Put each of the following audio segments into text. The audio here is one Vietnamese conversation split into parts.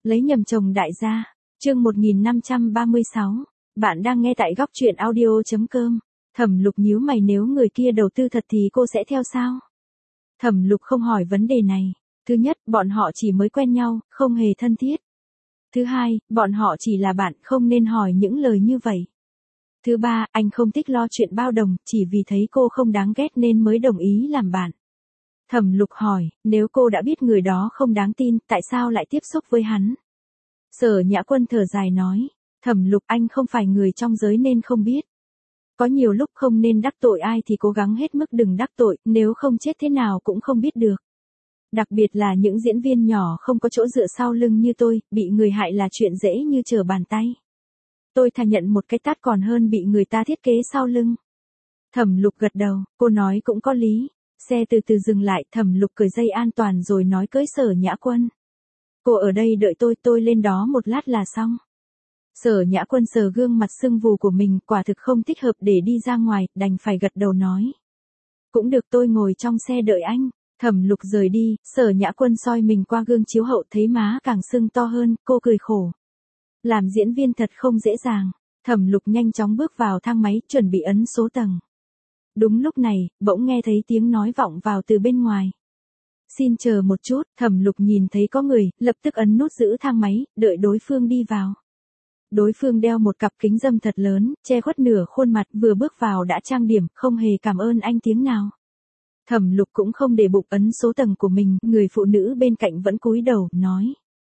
Lấy nhầm chồng đại gia. Chương 1536. Bạn đang nghe tại góc truyện audio.com. Thẩm Lục nhíu mày, nếu người kia đầu tư thật thì cô sẽ theo sao? Thẩm Lục không hỏi vấn đề này. Thứ nhất, bọn họ chỉ mới quen nhau, không hề thân thiết. Thứ hai, bọn họ chỉ là bạn, không nên hỏi những lời như vậy. Thứ ba, anh không thích lo chuyện bao đồng, chỉ vì thấy cô không đáng ghét nên mới đồng ý làm bạn. Thẩm Lục hỏi, nếu cô đã biết người đó không đáng tin, tại sao lại tiếp xúc với hắn? Sở Nhã Quân thở dài nói, Thẩm Lục, anh không phải người trong giới nên không biết. Có nhiều lúc không nên đắc tội ai thì cố gắng hết mức đừng đắc tội, nếu không chết thế nào cũng không biết được. Đặc biệt là những diễn viên nhỏ không có chỗ dựa sau lưng như tôi, bị người hại là chuyện dễ như trở bàn tay. Tôi thà nhận một cái tát còn hơn bị người ta thiết kế sau lưng. Thẩm Lục gật đầu, cô nói cũng có lý. Xe từ từ dừng lại, Thẩm Lục cởi dây an toàn rồi nói cưới Sở Nhã Quân. Cô ở đây đợi tôi lên đó một lát là xong. Sở Nhã Quân sờ gương mặt sưng vù của mình, quả thực không thích hợp để đi ra ngoài, đành phải gật đầu nói. Cũng được, tôi ngồi trong xe đợi anh. Thẩm Lục rời đi, Sở Nhã Quân soi mình qua gương chiếu hậu thấy má càng sưng to hơn, cô cười khổ. Làm diễn viên thật không dễ dàng. Thẩm Lục nhanh chóng bước vào thang máy, chuẩn bị ấn số tầng. Đúng lúc này, bỗng nghe thấy tiếng nói vọng vào từ bên ngoài. Xin chờ một chút, Thẩm Lục nhìn thấy có người, lập tức ấn nút giữ thang máy, đợi đối phương đi vào. Đối phương đeo một cặp kính râm thật lớn, che khuất nửa khuôn mặt, vừa bước vào đã trang điểm, không hề cảm ơn anh tiếng nào. Thẩm Lục cũng không để bụng ấn số tầng của mình, người phụ nữ bên cạnh vẫn cúi đầu, nói.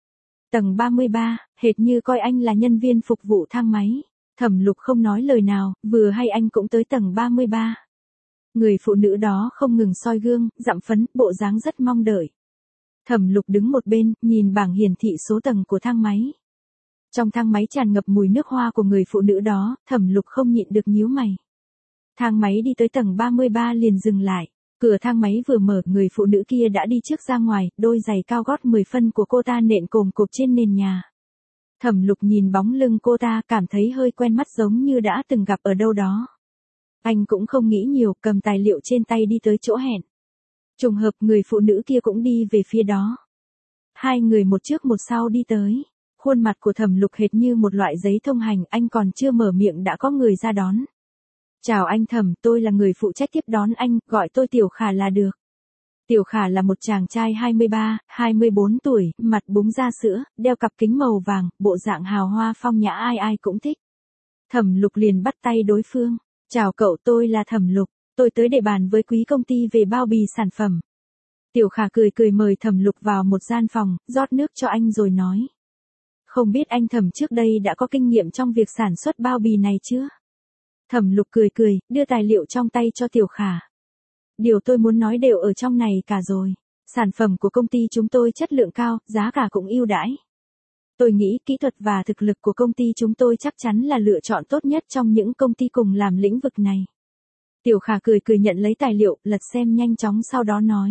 Tầng 33, hệt như coi anh là nhân viên phục vụ thang máy. Thẩm Lục không nói lời nào, vừa hay anh cũng tới tầng 33. Người phụ nữ đó không ngừng soi gương, dặm phấn, bộ dáng rất mong đợi. Thẩm Lục đứng một bên, nhìn bảng hiển thị số tầng của thang máy. Trong thang máy tràn ngập mùi nước hoa của người phụ nữ đó, Thẩm Lục không nhịn được nhíu mày. Thang máy đi tới tầng 33 liền dừng lại. Cửa thang máy vừa mở, người phụ nữ kia đã đi trước ra ngoài, đôi giày cao gót 10 phân của cô ta nện cồm cộp trên nền nhà. Thẩm Lục nhìn bóng lưng cô ta, cảm thấy hơi quen mắt, giống như đã từng gặp ở đâu đó. Anh cũng không nghĩ nhiều, cầm tài liệu trên tay đi tới chỗ hẹn. Trùng hợp người phụ nữ kia cũng đi về phía đó. Hai người một trước một sau đi tới. Khuôn mặt của Thẩm Lục hệt như một loại giấy thông hành, anh còn chưa mở miệng đã có người ra đón. Chào anh Thẩm, tôi là người phụ trách tiếp đón anh, gọi tôi Tiểu Khả là được. Tiểu Khả là một chàng trai 23, 24 tuổi, mặt búng da sữa, đeo cặp kính màu vàng, bộ dạng hào hoa phong nhã, ai ai cũng thích. Thẩm Lục liền bắt tay đối phương. Chào cậu, tôi là Thẩm Lục, tôi tới để bàn với quý công ty về bao bì sản phẩm. Tiểu Khả cười cười mời Thẩm Lục vào một gian phòng, rót nước cho anh rồi nói. Không biết anh Thẩm trước đây đã có kinh nghiệm trong việc sản xuất bao bì này chưa? Thẩm Lục cười cười, đưa tài liệu trong tay cho Tiểu Khả. Điều tôi muốn nói đều ở trong này cả rồi. Sản phẩm của công ty chúng tôi chất lượng cao, giá cả cũng ưu đãi. Tôi nghĩ kỹ thuật và thực lực của công ty chúng tôi chắc chắn là lựa chọn tốt nhất trong những công ty cùng làm lĩnh vực này. Tiểu Khả cười cười nhận lấy tài liệu, lật xem nhanh chóng sau đó nói.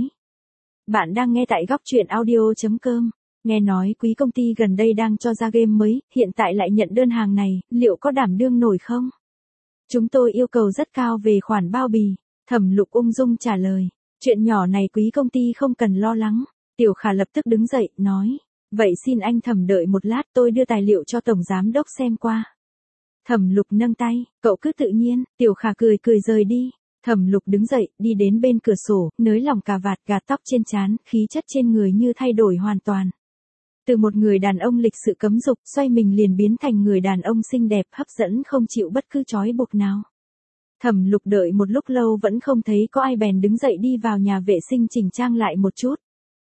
Bạn đang nghe tại góc truyện audio.com. Nghe nói quý công ty gần đây đang cho ra game mới, hiện tại lại nhận đơn hàng này, liệu có đảm đương nổi không? Chúng tôi yêu cầu rất cao về khoản bao bì. Thẩm Lục ung dung trả lời. Chuyện nhỏ này quý công ty không cần lo lắng. Tiểu Khả lập tức đứng dậy, nói. Vậy xin anh Thẩm đợi một lát, tôi đưa tài liệu cho Tổng Giám Đốc xem qua. Thẩm Lục nâng tay, cậu cứ tự nhiên. Tiểu Khả cười cười rời đi. Thẩm Lục đứng dậy, đi đến bên cửa sổ, nới lỏng cà vạt, gạt tóc trên trán, khí chất trên người như thay đổi hoàn toàn. Từ một người đàn ông lịch sự cấm dục, xoay mình liền biến thành người đàn ông xinh đẹp, hấp dẫn không chịu bất cứ trói buộc nào. Thẩm Lục đợi một lúc lâu vẫn không thấy có ai, bèn đứng dậy đi vào nhà vệ sinh chỉnh trang lại một chút.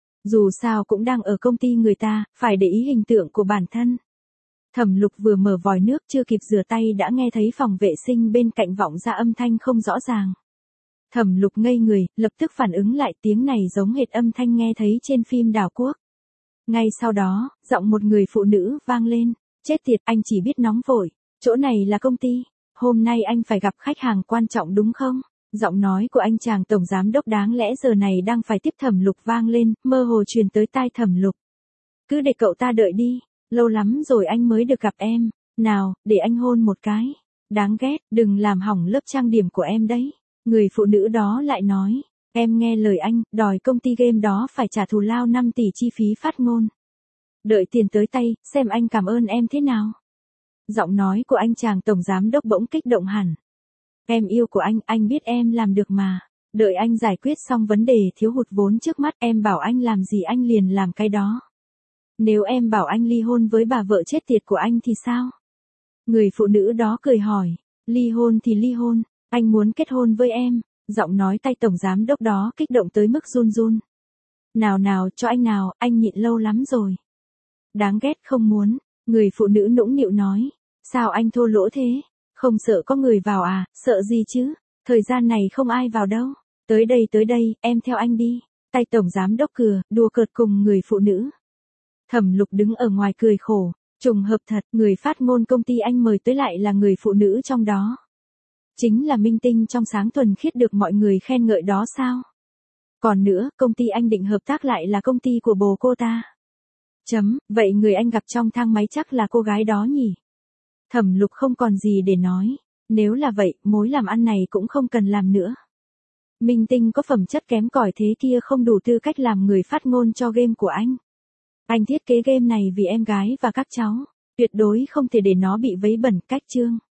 Dù sao cũng đang ở công ty người ta, phải để ý hình tượng của bản thân. Thẩm Lục vừa mở vòi nước chưa kịp rửa tay đã nghe thấy phòng vệ sinh bên cạnh vọng ra âm thanh không rõ ràng. Thẩm Lục ngây người, lập tức phản ứng lại, tiếng này giống hệt âm thanh nghe thấy trên phim Đảo Quốc. Ngay sau đó, giọng một người phụ nữ vang lên. Chết tiệt, anh chỉ biết nóng vội. Chỗ này là công ty. Hôm nay anh phải gặp khách hàng quan trọng đúng không? Giọng nói của anh chàng tổng giám đốc đáng lẽ giờ này đang phải tiếp Thẩm Lục vang lên, mơ hồ truyền tới tai Thẩm Lục. Cứ để cậu ta đợi đi. Lâu lắm rồi anh mới được gặp em. Nào, để anh hôn một cái. Đáng ghét, đừng làm hỏng lớp trang điểm của em đấy. Người phụ nữ đó lại nói. Em nghe lời anh, đòi công ty game đó phải trả thù lao 5 tỷ chi phí phát ngôn. Đợi tiền tới tay, xem anh cảm ơn em thế nào. Giọng nói của anh chàng tổng giám đốc bỗng kích động hẳn. Em yêu của anh biết em làm được mà. Đợi anh giải quyết xong vấn đề thiếu hụt vốn trước mắt, em bảo anh làm gì anh liền làm cái đó. Nếu em bảo anh ly hôn với bà vợ chết tiệt của anh thì sao? Người phụ nữ đó cười hỏi, ly hôn thì ly hôn, anh muốn kết hôn với em. Giọng nói tay tổng giám đốc đó kích động tới mức run run. Nào nào cho anh nào, anh nhịn lâu lắm rồi. Đáng ghét không muốn, người phụ nữ nũng nịu nói. Sao anh thô lỗ thế? Không sợ có người vào à, sợ gì chứ? Thời gian này không ai vào đâu. Tới đây, em theo anh đi. Tay tổng giám đốc đùa cợt cùng người phụ nữ. Thẩm Lục đứng ở ngoài cười khổ. Trùng hợp thật, người phát ngôn công ty anh mời tới lại là người phụ nữ trong đó. Chính là minh tinh trong sáng thuần khiết được mọi người khen ngợi đó sao? Còn nữa, công ty anh định hợp tác lại là công ty của bồ cô ta. Vậy người anh gặp trong thang máy chắc là cô gái đó nhỉ? Thẩm Lục không còn gì để nói. Nếu là vậy, mối làm ăn này cũng không cần làm nữa. Minh tinh có phẩm chất kém cỏi thế kia không đủ tư cách làm người phát ngôn cho game của anh. Anh thiết kế game này vì em gái và các cháu. Tuyệt đối không thể để nó bị vấy bẩn cách chương.